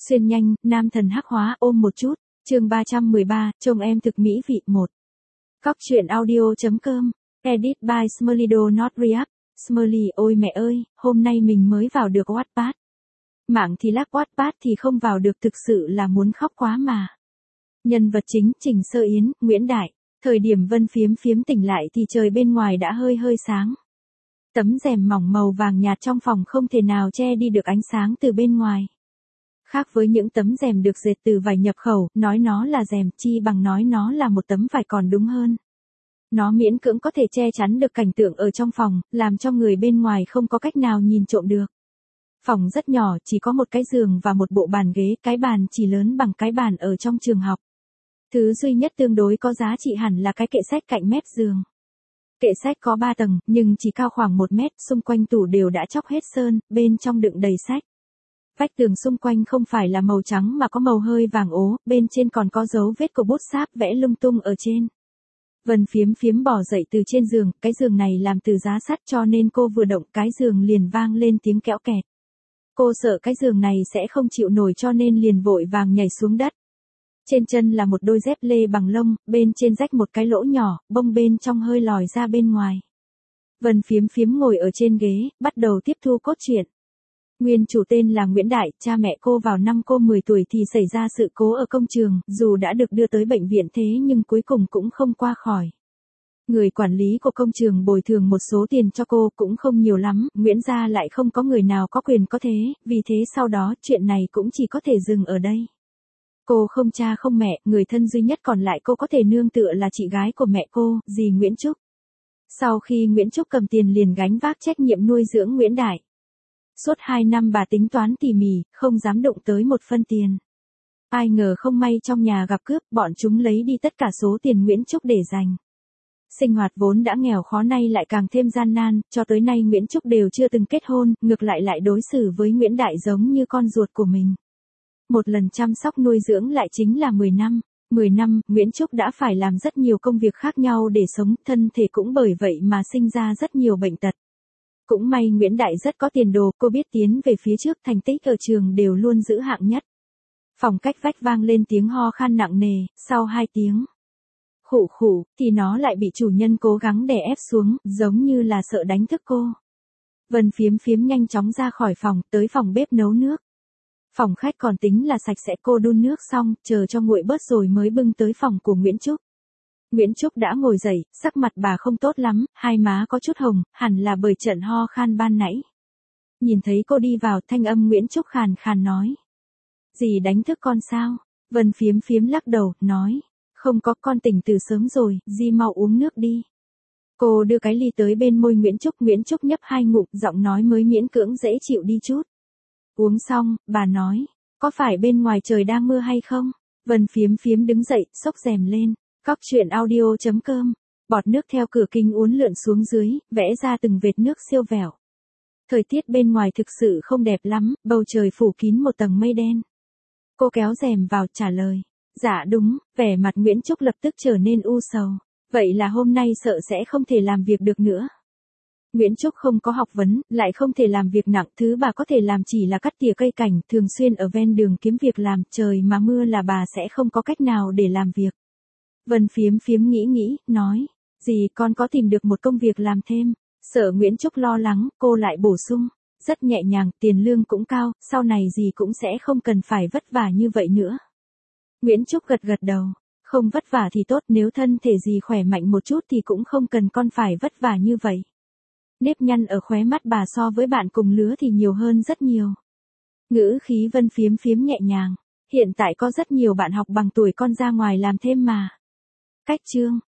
Xuyên nhanh, nam thần hắc hóa ôm một chút. Chương 313, trông em thực mỹ vị 1. Cóc truyện audio.com. Edit by Smolido Not React. Smolly ôi mẹ ơi, hôm nay mình mới vào được Wattpad. Mạng thì lắc Wattpad thì không vào được, thực sự là muốn khóc quá mà. Nhân vật chính Trình Sơ Yến, Nguyễn Đại. Thời điểm Vân Phiếm Phiếm tỉnh lại thì trời bên ngoài đã hơi hơi sáng. Tấm rèm mỏng màu vàng nhạt trong phòng không thể nào che đi được ánh sáng từ bên ngoài. Khác với những tấm rèm được dệt từ vải nhập khẩu, nói nó là rèm chi bằng nói nó là một tấm vải còn đúng hơn. Nó miễn cưỡng có thể che chắn được cảnh tượng ở trong phòng, làm cho người bên ngoài không có cách nào nhìn trộm được. Phòng rất nhỏ, chỉ có một cái giường và một bộ bàn ghế, cái bàn chỉ lớn bằng cái bàn ở trong trường học. Thứ duy nhất tương đối có giá trị hẳn là cái kệ sách cạnh mép giường. Kệ sách có 3 tầng, nhưng chỉ cao khoảng 1 mét, xung quanh tủ đều đã chóc hết sơn, bên trong đựng đầy sách. Vách tường xung quanh không phải là màu trắng mà có màu hơi vàng ố, bên trên còn có dấu vết của bút sáp vẽ lung tung ở trên. Vân Phiếm Phiếm bò dậy từ trên giường, cái giường này làm từ giá sắt cho nên cô vừa động cái giường liền vang lên tiếng kẽo kẹt. Cô sợ cái giường này sẽ không chịu nổi cho nên liền vội vàng nhảy xuống đất. Trên chân là một đôi dép lê bằng lông, bên trên rách một cái lỗ nhỏ, bông bên trong hơi lòi ra bên ngoài. Vân Phiếm Phiếm ngồi ở trên ghế, bắt đầu tiếp thu cốt truyện. Nguyên chủ tên là Nguyễn Đại, cha mẹ cô vào năm cô 10 tuổi thì xảy ra sự cố ở công trường, dù đã được đưa tới bệnh viện thế nhưng cuối cùng cũng không qua khỏi. Người quản lý của công trường bồi thường một số tiền cho cô cũng không nhiều lắm, Nguyễn gia lại không có người nào có quyền có thế, vì thế sau đó chuyện này cũng chỉ có thể dừng ở đây. Cô không cha không mẹ, người thân duy nhất còn lại cô có thể nương tựa là chị gái của mẹ cô, dì Nguyễn Trúc. Sau khi Nguyễn Trúc cầm tiền liền gánh vác trách nhiệm nuôi dưỡng Nguyễn Đại. Suốt 2 năm bà tính toán tỉ mỉ, không dám đụng tới một phân tiền. Ai ngờ không may trong nhà gặp cướp, bọn chúng lấy đi tất cả số tiền Nguyễn Trúc để dành. Sinh hoạt vốn đã nghèo khó nay lại càng thêm gian nan, cho tới nay Nguyễn Trúc đều chưa từng kết hôn, ngược lại đối xử với Nguyễn Đại giống như con ruột của mình. Một lần chăm sóc nuôi dưỡng lại chính là 10 năm. 10 năm, Nguyễn Trúc đã phải làm rất nhiều công việc khác nhau để sống, thân thể cũng bởi vậy mà sinh ra rất nhiều bệnh tật. Cũng may Nguyễn Đại rất có tiền đồ, cô biết tiến về phía trước, thành tích ở trường đều luôn giữ hạng nhất. Phòng cách vách vang lên tiếng ho khan nặng nề, sau 2 tiếng khụ khụ, thì nó lại bị chủ nhân cố gắng đè ép xuống, giống như là sợ đánh thức cô. Vân Phiếm Phiếm nhanh chóng ra khỏi phòng, tới phòng bếp nấu nước. Phòng khách còn tính là sạch sẽ, cô đun nước xong, chờ cho nguội bớt rồi mới bưng tới phòng của Nguyễn Trúc. Nguyễn Trúc đã ngồi dậy, sắc mặt bà không tốt lắm, hai má có chút hồng, hẳn là bởi trận ho khan ban nãy. Nhìn thấy cô đi vào, thanh âm Nguyễn Trúc khàn khàn nói. Dì đánh thức con sao? Vân Phiếm Phiếm lắc đầu, nói. Không có, con tỉnh từ sớm rồi, dì mau uống nước đi. Cô đưa cái ly tới bên môi Nguyễn Trúc nhấp 2 ngụm, giọng nói mới miễn cưỡng dễ chịu đi chút. Uống xong, bà nói, có phải bên ngoài trời đang mưa hay không? Vân Phiếm Phiếm đứng dậy, xốc rèm lên. Cóc truyện audio.com. Bọt nước theo cửa kính uốn lượn xuống dưới, vẽ ra từng vệt nước siêu vẹo. Thời tiết bên ngoài thực sự không đẹp lắm, bầu trời phủ kín một tầng mây đen. Cô kéo rèm vào, trả lời. Dạ đúng, vẻ mặt Nguyễn Trúc lập tức trở nên u sầu. Vậy là hôm nay sợ sẽ không thể làm việc được nữa. Nguyễn Trúc không có học vấn, lại không thể làm việc nặng, thứ bà có thể làm chỉ là cắt tỉa cây cảnh, thường xuyên ở ven đường kiếm việc làm, trời mà mưa là bà sẽ không có cách nào để làm việc. Vân Phiếm Phiếm nghĩ, nói, dì con có tìm được một công việc làm thêm. Sợ Nguyễn Trúc lo lắng, cô lại bổ sung, rất nhẹ nhàng, tiền lương cũng cao, sau này dì cũng sẽ không cần phải vất vả như vậy nữa. Nguyễn Trúc gật đầu, không vất vả thì tốt, nếu thân thể dì khỏe mạnh một chút thì cũng không cần con phải vất vả như vậy. Nếp nhăn ở khóe mắt bà so với bạn cùng lứa thì nhiều hơn rất nhiều. Ngữ khí Vân Phiếm Phiếm nhẹ nhàng, hiện tại có rất nhiều bạn học bằng tuổi con ra ngoài làm thêm mà. Cách chương